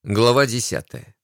Глава 10.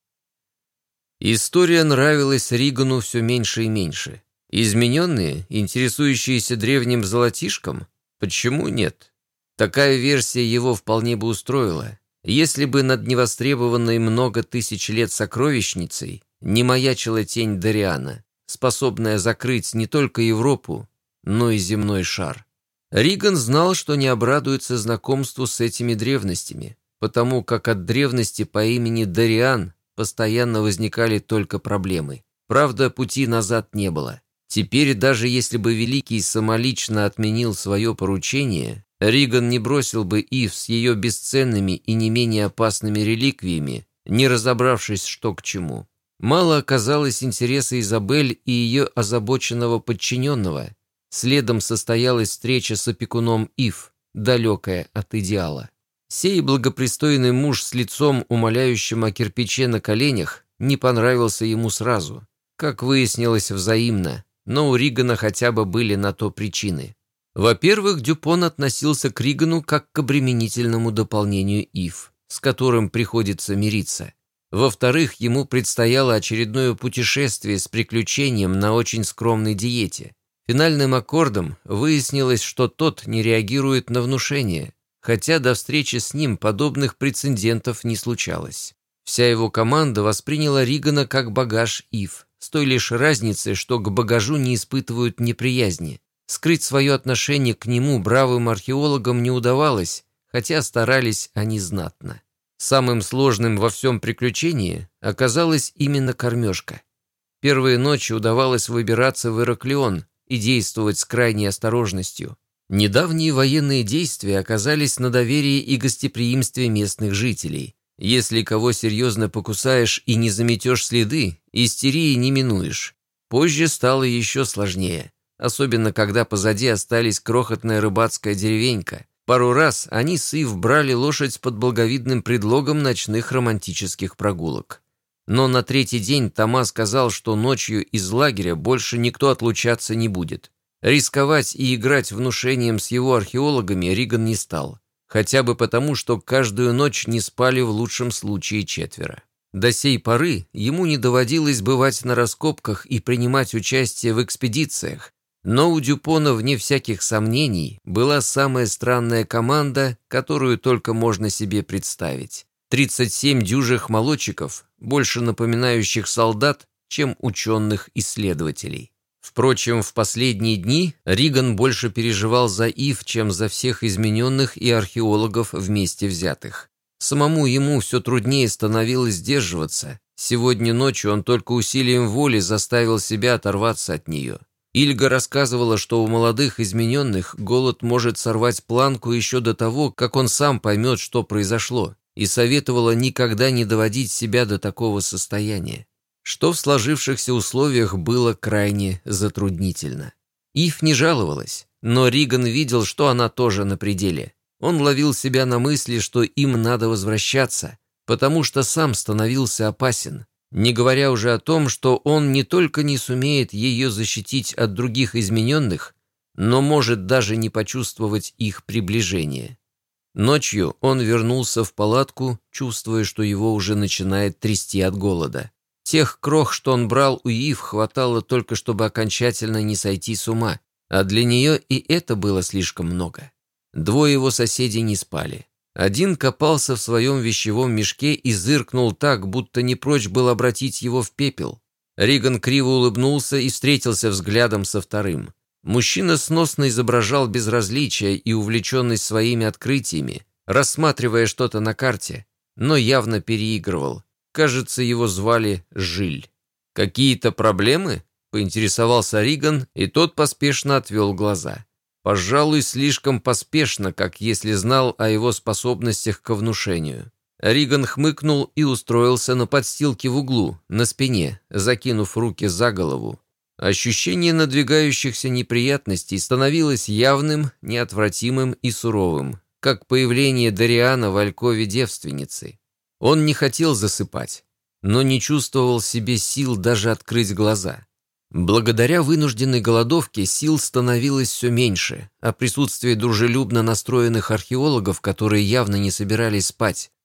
История нравилась Ригану все меньше и меньше. Измененные, интересующиеся древним золотишком? Почему нет? Такая версия его вполне бы устроила, если бы над невостребованной много тысяч лет сокровищницей не маячила тень Дариана, способная закрыть не только Европу, но и земной шар. Риган знал, что не обрадуется знакомству с этими древностями, потому как от древности по имени Дариан постоянно возникали только проблемы. Правда, пути назад не было. Теперь, даже если бы Великий самолично отменил свое поручение, Риган не бросил бы Ив с ее бесценными и не менее опасными реликвиями, не разобравшись, что к чему. Мало оказалось интереса Изабель и ее озабоченного подчиненного. Следом состоялась встреча с опекуном Ив, далекая от идеала. Сей благопристойный муж с лицом, умоляющим о кирпиче на коленях, не понравился ему сразу. Как выяснилось, взаимно, но у Ригана хотя бы были на то причины. Во-первых, Дюпон относился к Ригану как к обременительному дополнению Ив, с которым приходится мириться. Во-вторых, ему предстояло очередное путешествие с приключением на очень скромной диете. Финальным аккордом выяснилось, что тот не реагирует на внушение, хотя до встречи с ним подобных прецедентов не случалось. Вся его команда восприняла Ригана как багаж Ив, с той лишь разницей, что к багажу не испытывают неприязни. Скрыть свое отношение к нему бравым археологам не удавалось, хотя старались они знатно. Самым сложным во всем приключении оказалась именно кормежка. Первые ночи удавалось выбираться в Ираклион и действовать с крайней осторожностью. Недавние военные действия оказались на доверии и гостеприимстве местных жителей. Если кого серьезно покусаешь и не заметешь следы, истерии не минуешь. Позже стало еще сложнее, особенно когда позади остались крохотная рыбацкая деревенька. Пару раз они с Ив брали лошадь под благовидным предлогом ночных романтических прогулок. Но на третий день Тома сказал, что ночью из лагеря больше никто отлучаться не будет. Рисковать и играть внушением с его археологами Риган не стал. Хотя бы потому, что каждую ночь не спали в лучшем случае четверо. До сей поры ему не доводилось бывать на раскопках и принимать участие в экспедициях, но у Дюпона, вне всяких сомнений, была самая странная команда, которую только можно себе представить. 37 дюжих молодчиков, больше напоминающих солдат, чем ученых-исследователей. Впрочем, в последние дни Риган больше переживал за Ив, чем за всех измененных и археологов вместе взятых. Самому ему все труднее становилось сдерживаться. Сегодня ночью он только усилием воли заставил себя оторваться от нее. Ильга рассказывала, что у молодых измененных голод может сорвать планку еще до того, как он сам поймет, что произошло, и советовала никогда не доводить себя до такого состояния, что в сложившихся условиях было крайне затруднительно. Ив не жаловалась, но Риган видел, что она тоже на пределе. Он ловил себя на мысли, что им надо возвращаться, потому что сам становился опасен. Не говоря уже о том, что он не только не сумеет ее защитить от других измененных, но может даже не почувствовать их приближение. Ночью он вернулся в палатку, чувствуя, что его уже начинает трясти от голода. Тех крох, что он брал у Ив, хватало только, чтобы окончательно не сойти с ума, а для нее и это было слишком много. Двое его соседей не спали. Один копался в своем вещевом мешке и зыркнул так, будто не прочь был обратить его в пепел. Риган криво улыбнулся и встретился взглядом со вторым. Мужчина сносно изображал безразличие и увлеченность своими открытиями, рассматривая что-то на карте, но явно переигрывал. Кажется, его звали Жиль. «Какие-то проблемы?» — поинтересовался Риган, и тот поспешно отвел глаза. Пожалуй, слишком поспешно, как если знал о его способностях к внушению. Риган хмыкнул и устроился на подстилке в углу, на спине, закинув руки за голову. Ощущение надвигающихся неприятностей становилось явным, неотвратимым и суровым, как появление Дариана в алькове девственницы. Он не хотел засыпать, но не чувствовал в себе сил даже открыть глаза. Благодаря вынужденной голодовке сил становилось все меньше, а присутствие дружелюбно настроенных археологов, которые явно не собирались спать,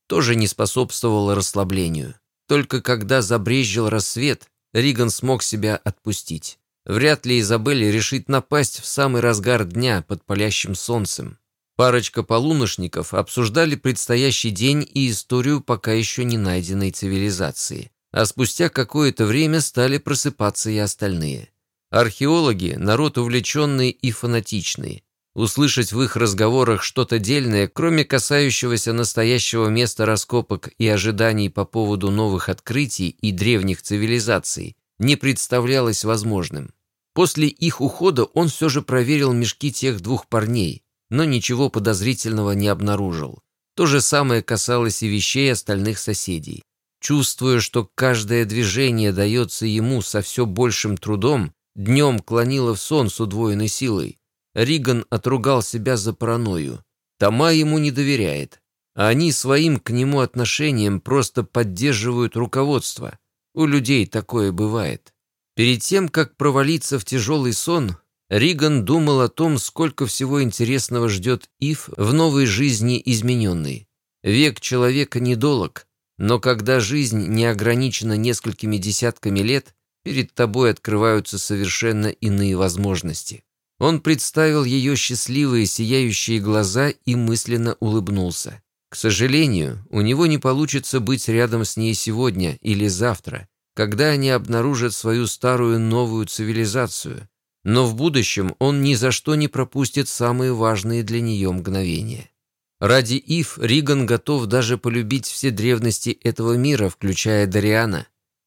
тоже не способствовало расслаблению. Только когда забрезжил рассвет, Риган смог себя отпустить. Вряд ли Изабель решит напасть в самый разгар дня под палящим солнцем. Парочка полуношников обсуждали предстоящий день и историю пока еще не найденной цивилизации. А спустя какое-то время стали просыпаться и остальные. Археологи – народ увлеченный и фанатичный. Услышать в их разговорах что-то дельное, кроме касающегося настоящего места раскопок и ожиданий по поводу новых открытий и древних цивилизаций, не представлялось возможным. После их ухода он все же проверил мешки тех двух парней, но ничего подозрительного не обнаружил. То же самое касалось и вещей остальных соседей. Чувствуя, что каждое движение дается ему со все большим трудом, днем клонило в сон с удвоенной силой, Риган отругал себя за паранойю. Тома ему не доверяет, а они своим к нему отношением просто поддерживают руководство. У людей такое бывает. Перед тем, как провалиться в тяжелый сон, Риган думал о том, сколько всего интересного ждет Ив в новой жизни измененной. Век человека недолог, но когда жизнь не ограничена несколькими десятками лет, перед тобой открываются совершенно иные возможности. Он представил ее счастливые сияющие глаза и мысленно улыбнулся. К сожалению, у него не получится быть рядом с ней сегодня или завтра, когда они обнаружат свою старую новую цивилизацию. Но в будущем он ни за что не пропустит самые важные для нее мгновения. Ради Ив Риган готов даже полюбить все древности этого мира, включая Дариана.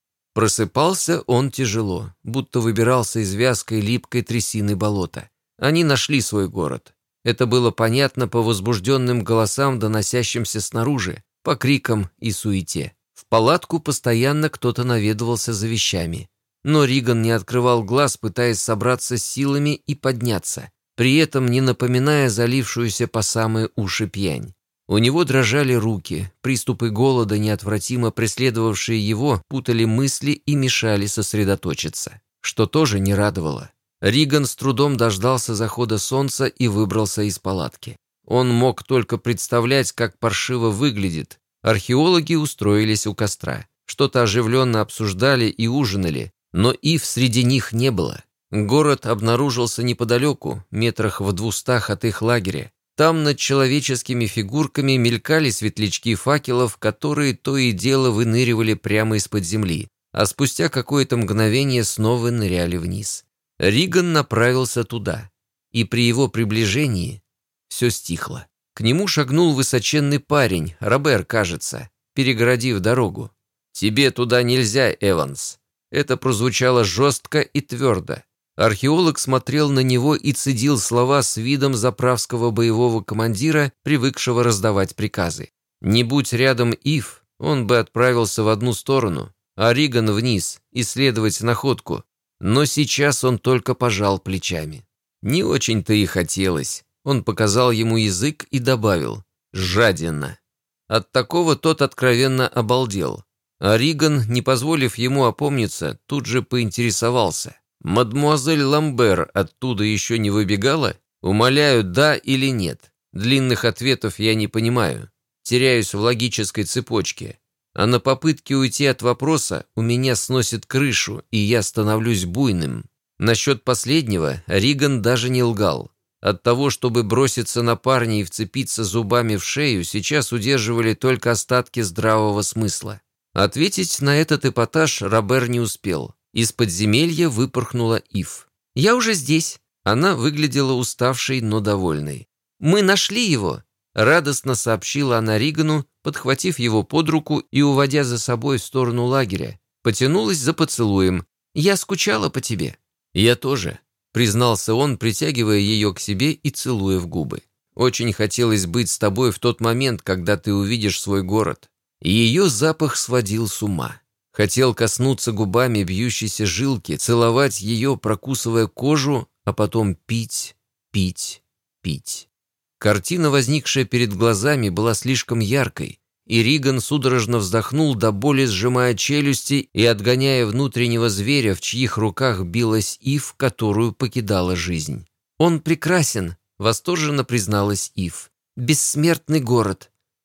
Просыпался он тяжело, будто выбирался из вязкой липкой трясины болота. Они нашли свой город. Это было понятно по возбужденным голосам, доносящимся снаружи, по крикам и суете. В палатку постоянно кто-то наведывался за вещами. Но Риган не открывал глаз, пытаясь собраться с силами и подняться, при этом не напоминая залившуюся по самые уши пьянь. У него дрожали руки, приступы голода, неотвратимо преследовавшие его, путали мысли и мешали сосредоточиться, что тоже не радовало. Риган с трудом дождался захода солнца и выбрался из палатки. Он мог только представлять, как паршиво выглядит. Археологи устроились у костра, что-то оживленно обсуждали и ужинали, но Ив среди них не было. Город обнаружился неподалеку, метрах в 200 от их лагеря. Там над человеческими фигурками мелькали светлячки факелов, которые то и дело выныривали прямо из-под земли, а спустя какое-то мгновение снова ныряли вниз. Риган направился туда, и при его приближении все стихло. К нему шагнул высоченный парень, Робер, кажется, перегородив дорогу. «Тебе туда нельзя, Эванс». Это прозвучало жестко и твердо. Археолог смотрел на него и цедил слова с видом заправского боевого командира, привыкшего раздавать приказы. Не будь рядом Ив, он бы отправился в одну сторону, а Риган вниз, исследовать находку. Но сейчас он только пожал плечами. Не очень-то и хотелось. Он показал ему язык и добавил «жадина». От такого тот откровенно обалдел. А Риган, не позволив ему опомниться, тут же поинтересовался. «Мадмуазель Ламбер оттуда еще не выбегала? Умоляю, да или нет? Длинных ответов я не понимаю. Теряюсь в логической цепочке. А на попытке уйти от вопроса у меня сносит крышу, и я становлюсь буйным». Насчет последнего Риган даже не лгал. От того, чтобы броситься на парня и вцепиться зубами в шею, сейчас удерживали только остатки здравого смысла. Ответить на этот эпатаж Робер не успел. Из подземелья выпорхнула Ив. «Я уже здесь». Она выглядела уставшей, но довольной. «Мы нашли его», — радостно сообщила она Ригану, подхватив его под руку и уводя за собой в сторону лагеря. Потянулась за поцелуем. «Я скучала по тебе». «Я тоже», — признался он, притягивая ее к себе и целуя в губы. «Очень хотелось быть с тобой в тот момент, когда ты увидишь свой город». Ее запах сводил с ума. Хотел коснуться губами бьющейся жилки, целовать ее, прокусывая кожу, а потом пить, пить, пить. Картина, возникшая перед глазами, была слишком яркой, и Риган судорожно вздохнул, до боли сжимая челюсти и отгоняя внутреннего зверя, в чьих руках билась Ив, которую покидала жизнь. «Он прекрасен», — восторженно призналась Ив. «Бессмертный город».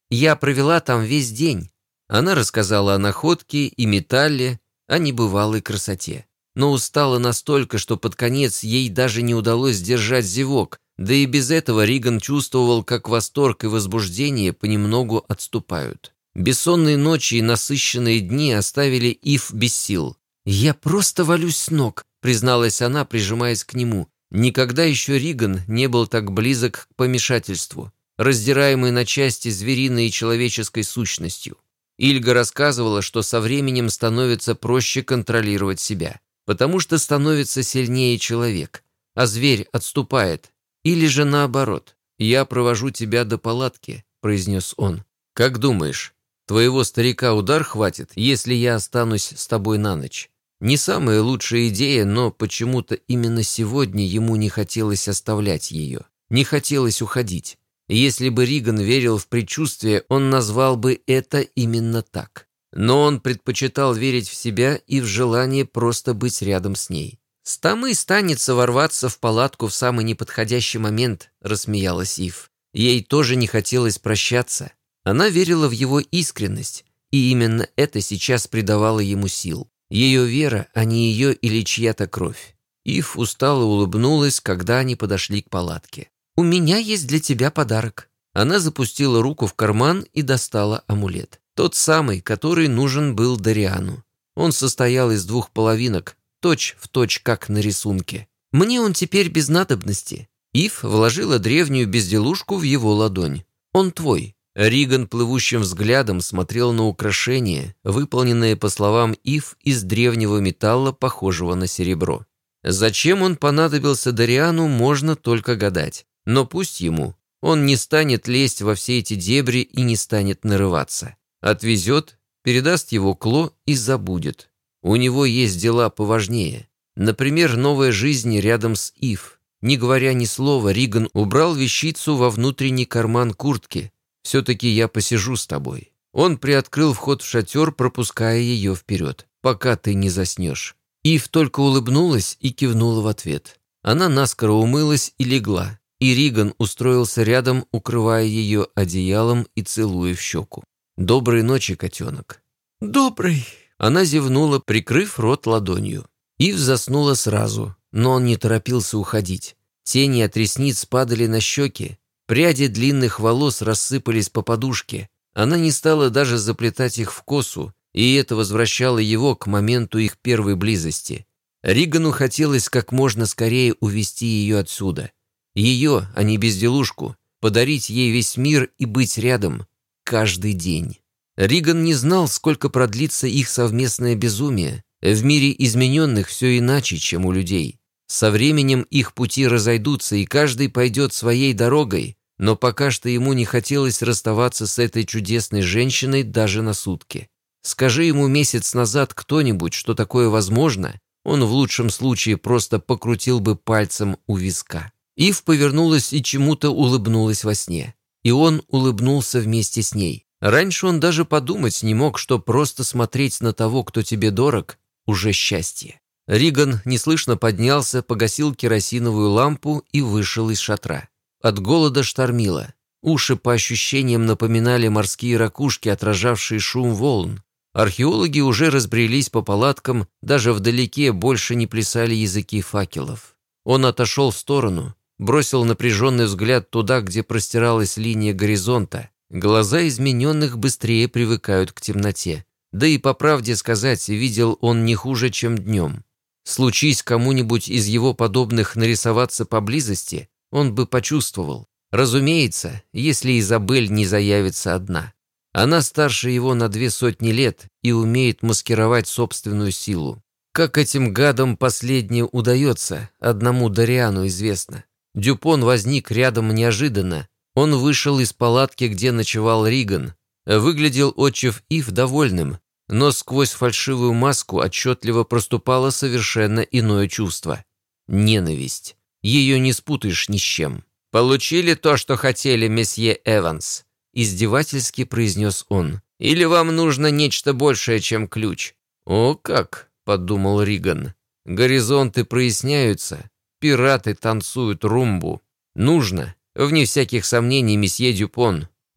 Я провела там весь день». Она рассказала о находке и металле, о небывалой красоте. Но устала настолько, что под конец ей даже не удалось сдержать зевок, да и без этого Риган чувствовал, как восторг и возбуждение понемногу отступают. Бессонные ночи и насыщенные дни оставили Ив без сил. «Я просто валюсь с ног», — призналась она, прижимаясь к нему. Никогда еще Риган не был так близок к помешательству, раздираемый на части звериной и человеческой сущностью. Ильга рассказывала, что со временем становится проще контролировать себя, потому что становится сильнее человек, а зверь отступает. Или же наоборот. «Я провожу тебя до палатки», — произнес он. «Как думаешь, твоего старика удар хватит, если я останусь с тобой на ночь?» Не самая лучшая идея, но почему-то именно сегодня ему не хотелось оставлять ее. Не хотелось уходить. Если бы Риган верил в предчувствие, он назвал бы это именно так. Но он предпочитал верить в себя и в желание просто быть рядом с ней. «Стамы станется ворваться в палатку в самый неподходящий момент», — рассмеялась Ив. Ей тоже не хотелось прощаться. Она верила в его искренность, и именно это сейчас придавало ему сил. Ее вера, а не ее или чья-то кровь. Ив устало улыбнулась, когда они подошли к палатке. «У меня есть для тебя подарок». Она запустила руку в карман и достала амулет. Тот самый, который нужен был Дариану. Он состоял из 2 половинок, точь-в-точь, как на рисунке. «Мне он теперь без надобности». Ив вложила древнюю безделушку в его ладонь. «Он твой». Риган плывущим взглядом смотрел на украшение, выполненное, по словам Ив, из древнего металла, похожего на серебро. Зачем он понадобился Дариану, можно только гадать. Но пусть ему. Он не станет лезть во все эти дебри и не станет нарываться. Отвезет, передаст его Кло и забудет. У него есть дела поважнее. Например, новая жизнь рядом с Ив. Не говоря ни слова, Риган убрал вещицу во внутренний карман куртки. «Все-таки я посижу с тобой». Он приоткрыл вход в шатер, пропуская ее вперед, пока ты не заснешь. Ив только улыбнулась и кивнула в ответ. Она наскоро умылась и легла, и Риган устроился рядом, укрывая ее одеялом и целуя в щеку. «Доброй ночи, котенок». «Добрый». Она зевнула, прикрыв рот ладонью. Ив заснула сразу, но он не торопился уходить. Тени от ресниц падали на щеки, пряди длинных волос рассыпались по подушке. Она не стала даже заплетать их в косу, и это возвращало его к моменту их первой близости. Ригану хотелось как можно скорее увести ее отсюда. Ее, а не безделушку, подарить ей весь мир и быть рядом каждый день. Риган не знал, сколько продлится их совместное безумие. В мире измененных все иначе, чем у людей. Со временем их пути разойдутся, и каждый пойдет своей дорогой, но пока что ему не хотелось расставаться с этой чудесной женщиной даже на сутки. Скажи ему месяц назад кто-нибудь, что такое возможно, он в лучшем случае просто покрутил бы пальцем у виска. Ив повернулась и чему-то улыбнулась во сне. И он улыбнулся вместе с ней. Раньше он даже подумать не мог, что просто смотреть на того, кто тебе дорог, уже счастье. Риган неслышно поднялся, погасил керосиновую лампу и вышел из шатра. От голода штормило. Уши по ощущениям напоминали морские ракушки, отражавшие шум волн. Археологи уже разбрелись по палаткам, даже вдалеке больше не плясали языки факелов. Он отошел в сторону, бросил напряженный взгляд туда, где простиралась линия горизонта. Глаза измененных быстрее привыкают к темноте. Да и, по правде сказать, видел он не хуже, чем днем. Случись кому-нибудь из его подобных нарисоваться поблизости, он бы почувствовал. Разумеется, если Изабель не заявится одна. Она старше его на 200 лет и умеет маскировать собственную силу. Как этим гадам последнее удается, одному Дариану известно. Дюпон возник рядом неожиданно. Он вышел из палатки, где ночевал Риган. Выглядел отчив Ив довольным, но сквозь фальшивую маску отчетливо проступало совершенно иное чувство. Ненависть. Ее не спутаешь ни с чем. «Получили то, что хотели, месье Эванс?» Издевательски произнес он. «Или вам нужно нечто большее, чем ключ?» «О как!» — подумал Риган. «Горизонты проясняются, пираты танцуют румбу. Нужно, вне всяких сомнений, месье Дюпон.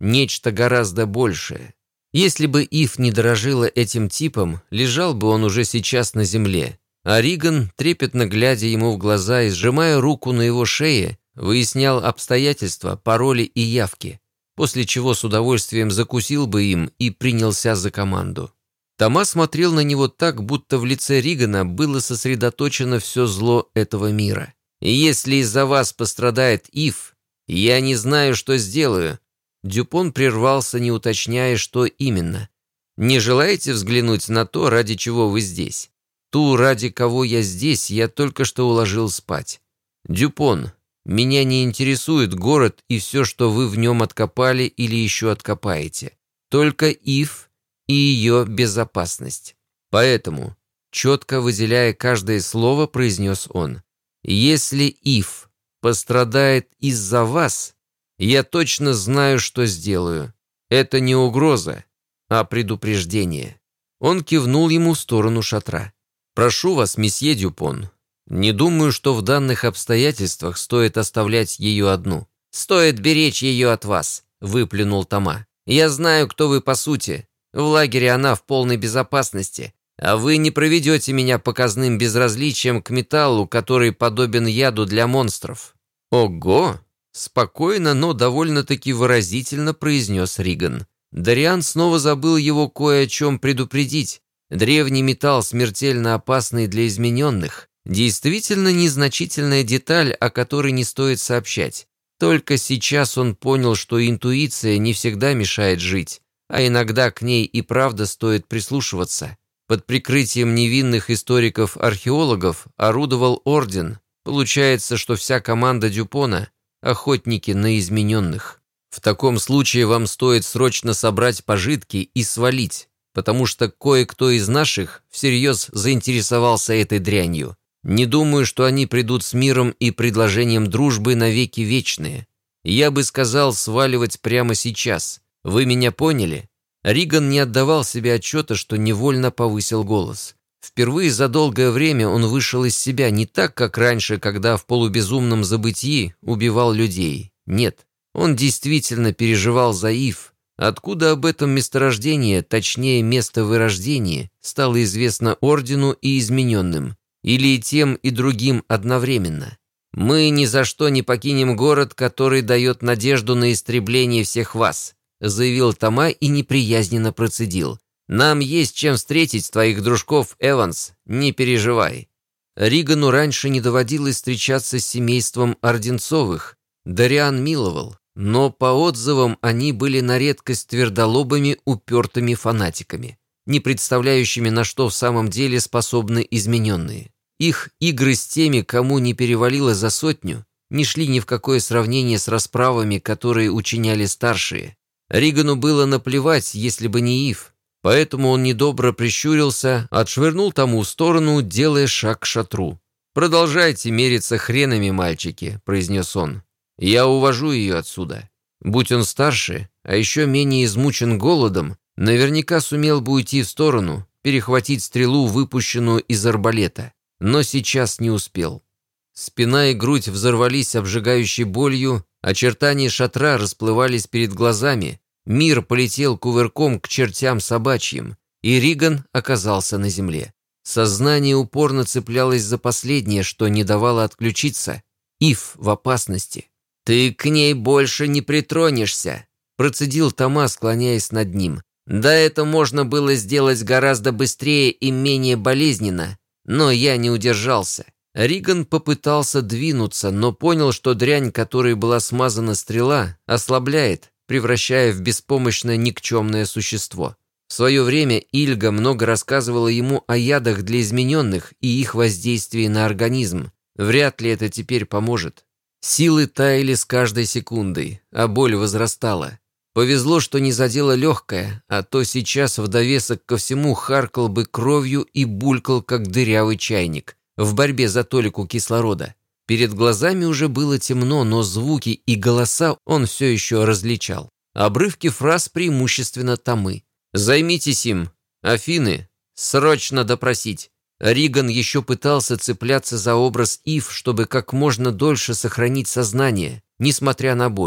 нечто гораздо большее. Если бы Ив не дорожила этим типом, лежал бы он уже сейчас на земле. А Риган, трепетно глядя ему в глаза и сжимая руку на его шее, выяснял обстоятельства, пароли и явки, после чего с удовольствием закусил бы им и принялся за команду. Тома смотрел на него так, будто в лице Ригана было сосредоточено все зло этого мира. «И если из-за вас пострадает Ив, я не знаю, что сделаю». Дюпон прервался, не уточняя, что именно. «Не желаете взглянуть на то, ради чего вы здесь? Ту, ради кого я здесь, я только что уложил спать. Дюпон, меня не интересует город и все, что вы в нем откопали или еще откопаете. Только Ив и ее безопасность. Поэтому, четко выделяя каждое слово, произнес он, если Ив пострадает из-за вас, я точно знаю, что сделаю. Это не угроза, а предупреждение». Он кивнул ему в сторону шатра. «Прошу вас, месье Дюпон, не думаю, что в данных обстоятельствах стоит оставлять ее одну». «Стоит беречь ее от вас», — выплюнул Тома. «Я знаю, кто вы по сути. В лагере она в полной безопасности, а вы не проведете меня показным безразличием к металлу, который подобен яду для монстров». «Ого!» — спокойно, но довольно-таки выразительно произнес Риган. Дариан снова забыл его кое о чем предупредить. Древний металл, смертельно опасный для измененных. Действительно незначительная деталь, о которой не стоит сообщать. Только сейчас он понял, что интуиция не всегда мешает жить, а иногда к ней и правда стоит прислушиваться. Под прикрытием невинных историков-археологов орудовал Орден. Получается, что вся команда Дюпона – охотники на измененных. В таком случае вам стоит срочно собрать пожитки и свалить, потому что кое-кто из наших всерьез заинтересовался этой дрянью. Не думаю, что они придут с миром и предложением дружбы навеки вечные. Я бы сказал сваливать прямо сейчас. Вы меня поняли?» Риган не отдавал себе отчета, что невольно повысил голос. Впервые за долгое время он вышел из себя не так, как раньше, когда в полубезумном забытии убивал людей. Нет, он действительно переживал за Ив. Откуда об этом месторождении, точнее место вырождения, стало известно Ордену и измененным? Или и тем, и другим одновременно? «Мы ни за что не покинем город, который дает надежду на истребление всех вас», заявил Тома и неприязненно процедил. «Нам есть чем встретить твоих дружков, Эванс, не переживай». Ригану раньше не доводилось встречаться с семейством Орденцовых. Дариан миловал, но по отзывам они были на редкость твердолобыми, упертыми фанатиками, не представляющими, на что в самом деле способны измененные. Их игры с теми, кому не перевалило за 100, не шли ни в какое сравнение с расправами, которые учиняли старшие. Ригану было наплевать, если бы не Ив, поэтому он недобро прищурился, отшвырнул тому в сторону, делая шаг к шатру. «Продолжайте мериться хренами, мальчики», — произнес он. «Я увожу ее отсюда». Будь он старше, а еще менее измучен голодом, наверняка сумел бы уйти в сторону, перехватить стрелу, выпущенную из арбалета. Но сейчас не успел. Спина и грудь взорвались обжигающей болью, очертания шатра расплывались перед глазами, мир полетел кувырком к чертям собачьим, и Риган оказался на земле. Сознание упорно цеплялось за последнее, что не давало отключиться. Ив в опасности. «Ты к ней больше не притронешься», – процедил Тома, склоняясь над ним. «Да, это можно было сделать гораздо быстрее и менее болезненно, но я не удержался». Риган попытался двинуться, но понял, что дрянь, которой была смазана стрела, ослабляет, превращая в беспомощное никчемное существо. В свое время Ильга много рассказывала ему о ядах для измененных и их воздействии на организм. Вряд ли это теперь поможет. Силы таяли с каждой секундой, а боль возрастала. Повезло, что не задело легкое, а то сейчас в довесок ко всему харкал бы кровью и булькал, как дырявый чайник, в борьбе за толику кислорода. Перед глазами уже было темно, но звуки и голоса он все еще различал. Обрывки фраз преимущественно Томы. «Займитесь им. Афины. Срочно допросить». Риган еще пытался цепляться за образ Ив, чтобы как можно дольше сохранить сознание, несмотря на боль.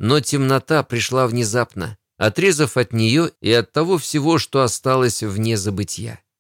Но темнота пришла внезапно, отрезав от нее и от того всего, что осталось вне забытья.